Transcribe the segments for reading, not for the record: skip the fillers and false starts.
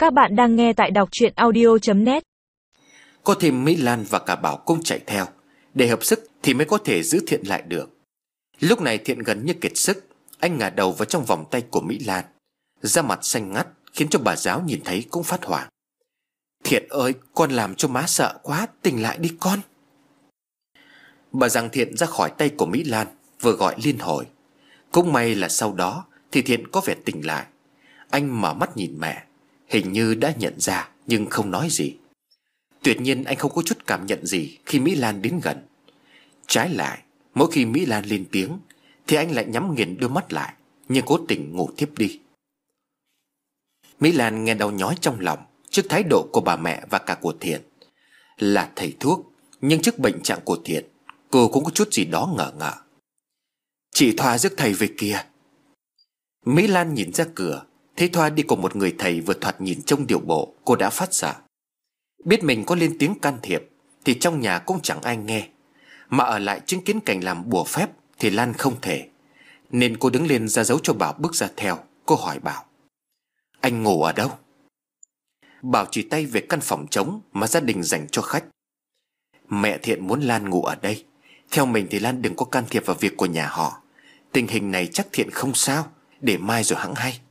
Các bạn đang nghe tại đọc truyện audio.net. Có thêm Mỹ Lan và cả Bảo cũng chạy theo. Để hợp sức thì mới có thể giữ Thiện lại được. Lúc này Thiện gần như kiệt sức. Anh ngả đầu vào trong vòng tay của Mỹ Lan, da mặt xanh ngắt khiến cho bà giáo nhìn thấy cũng phát hoảng. Thiện ơi, con làm cho má sợ quá, tỉnh lại đi con. Bà giằng Thiện ra khỏi tay của Mỹ Lan, vừa gọi liên hồi. Cũng may là sau đó thì Thiện có vẻ tỉnh lại. Anh mở mắt nhìn mẹ, hình như đã nhận ra nhưng không nói gì. Tuyệt nhiên anh không có chút cảm nhận gì khi Mỹ Lan đến gần. Trái lại, mỗi khi Mỹ Lan lên tiếng thì anh lại nhắm nghiền đôi mắt lại, nhưng cố tình ngủ thiếp đi. Mỹ Lan nghe đau nhói trong lòng trước thái độ của bà mẹ và cả của Thiện. Là thầy thuốc, nhưng trước bệnh trạng của Thiện, cô cũng có chút gì đó ngờ ngợ. Chị Thoa rước thầy về kìa. Mỹ Lan nhìn ra cửa, thấy Thoa đi cùng một người thầy vừa thoạt nhìn trông điệu bộ. Cô đã phát sợ. Biết mình có lên tiếng can thiệp thì trong nhà cũng chẳng ai nghe, mà ở lại chứng kiến cảnh làm bùa phép thì Lan không thể. Nên cô đứng lên ra dấu cho Bảo bước ra theo. Cô hỏi Bảo: Anh ngủ ở đâu? Bảo chỉ tay về căn phòng trống mà gia đình dành cho khách. Mẹ Thiện muốn Lan ngủ ở đây. Theo mình thì Lan đừng có can thiệp vào việc của nhà họ. Tình hình này chắc Thiện không sao, để mai rồi hẵng hay.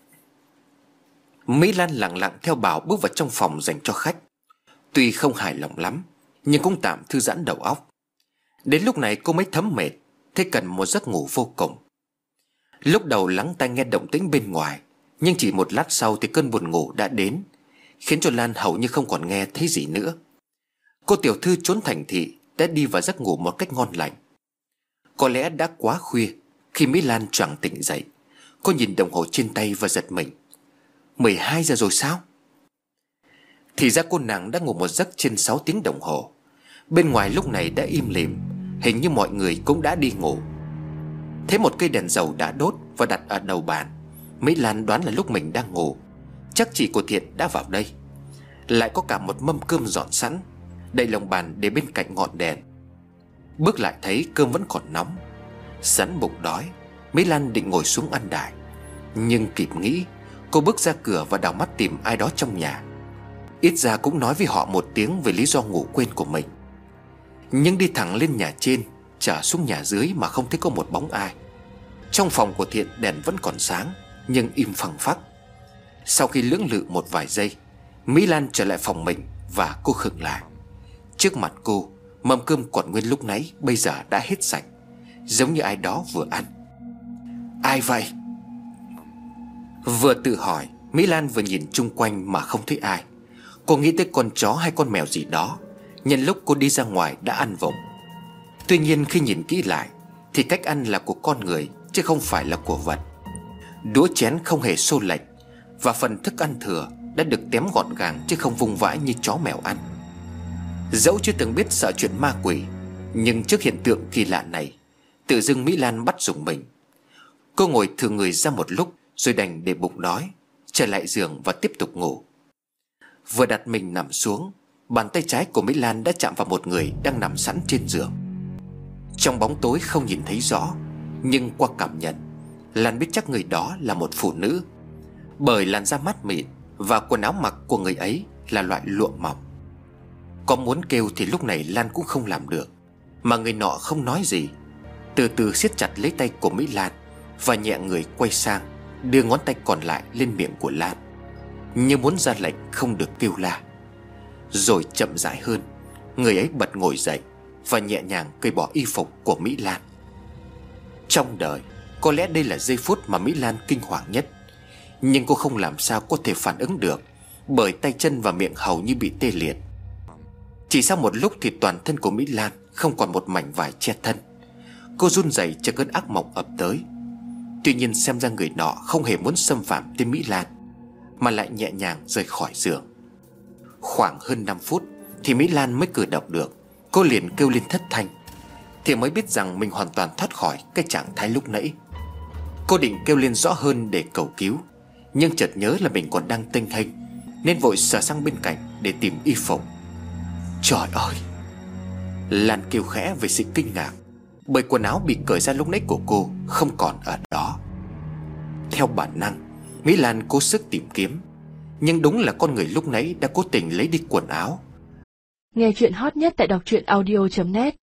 Mỹ Lan lặng lặng theo Bảo bước vào trong phòng dành cho khách. Tuy không hài lòng lắm, nhưng cũng tạm thư giãn đầu óc. Đến lúc này cô mới thấm mệt, thế cần một giấc ngủ vô cùng. Lúc đầu lắng tai nghe động tĩnh bên ngoài, nhưng chỉ một lát sau thì cơn buồn ngủ đã đến, khiến cho Lan hầu như không còn nghe thấy gì nữa. Cô tiểu thư trốn thành thị đã đi vào giấc ngủ một cách ngon lành. Có lẽ đã quá khuya khi Mỹ Lan choàng tỉnh dậy. Cô nhìn đồng hồ trên tay và giật mình. 12 giờ rồi sao? Thì ra cô nàng đã ngủ một giấc trên 6 tiếng đồng hồ. Bên ngoài lúc này đã im lìm, hình như mọi người cũng đã đi ngủ. Thấy một cây đèn dầu đã đốt và đặt ở đầu bàn, Mỹ Lan đoán là lúc mình đang ngủ, chắc chị của Thiện đã vào đây. Lại có cả một mâm cơm dọn sẵn, đậy lồng bàn để bên cạnh ngọn đèn. Bước lại thấy cơm vẫn còn nóng. Sẵn bụng đói, Mỹ Lan định ngồi xuống ăn đại, nhưng kịp nghĩ, cô bước ra cửa và đảo mắt tìm ai đó trong nhà. Ít ra cũng nói với họ một tiếng về lý do ngủ quên của mình. Nhưng đi thẳng lên nhà trên, trở xuống nhà dưới mà không thấy có một bóng ai. Trong phòng của Thiện đèn vẫn còn sáng, nhưng im phăng phắc. Sau khi lưỡng lự một vài giây, Mỹ Lan trở lại phòng mình và cô khựng lại. Trước mặt cô, mâm cơm còn nguyên lúc nãy bây giờ đã hết sạch, giống như ai đó vừa ăn. Ai vậy? Vừa tự hỏi, Mỹ Lan vừa nhìn chung quanh mà không thấy ai. Cô nghĩ tới con chó hay con mèo gì đó nhân lúc cô đi ra ngoài đã ăn vụng. Tuy nhiên khi nhìn kỹ lại thì cách ăn là của con người chứ không phải là của vật. Đũa chén không hề xô lệch, và phần thức ăn thừa đã được tém gọn gàng chứ không vung vãi như chó mèo ăn. Dẫu chưa từng biết sợ chuyện ma quỷ, nhưng trước hiện tượng kỳ lạ này, tự dưng Mỹ Lan bắt rùng mình. Cô ngồi thừ người ra một lúc rồi đành để bụng đói, trở lại giường và tiếp tục ngủ. Vừa đặt mình nằm xuống, bàn tay trái của Mỹ Lan đã chạm vào một người đang nằm sẵn trên giường. Trong bóng tối không nhìn thấy rõ, nhưng qua cảm nhận, Lan biết chắc người đó là một phụ nữ, bởi làn da mát mịn và quần áo mặc của người ấy là loại lụa mỏng. Có muốn kêu thì lúc này Lan cũng không làm được, mà người nọ không nói gì, từ từ siết chặt lấy tay của Mỹ Lan và nhẹ người quay sang, đưa ngón tay còn lại lên miệng của Lan, như muốn ra lệnh không được kêu la. Rồi chậm rãi hơn, người ấy bật ngồi dậy và nhẹ nhàng cởi bỏ y phục của Mỹ Lan. Trong đời, có lẽ đây là giây phút mà Mỹ Lan kinh hoàng nhất, nhưng cô không làm sao có thể phản ứng được, bởi tay chân và miệng hầu như bị tê liệt. Chỉ sau một lúc thì toàn thân của Mỹ Lan không còn một mảnh vải che thân. Cô run rẩy trước cơn ác mộng ập tới. Tuy nhiên xem ra người nọ không hề muốn xâm phạm tới Mỹ Lan, mà lại nhẹ nhàng rời khỏi giường. Khoảng hơn 5 phút thì Mỹ Lan mới cử động được. Cô liền kêu lên thất thanh, thì mới biết rằng mình hoàn toàn thoát khỏi cái trạng thái lúc nãy. Cô định kêu lên rõ hơn để cầu cứu, nhưng chợt nhớ là mình còn đang tênh hênh, nên vội sờ sang bên cạnh để tìm y phục. Trời ơi! Lan kêu khẽ về sự kinh ngạc, bởi quần áo bị cởi ra lúc nãy của cô không còn ở đó. Theo bản năng, Mỹ Lan cố sức tìm kiếm, Nhưng đúng là con người lúc nãy đã cố tình lấy đi quần áo. Nghe chuyện hot nhất tại đọc truyện audio.net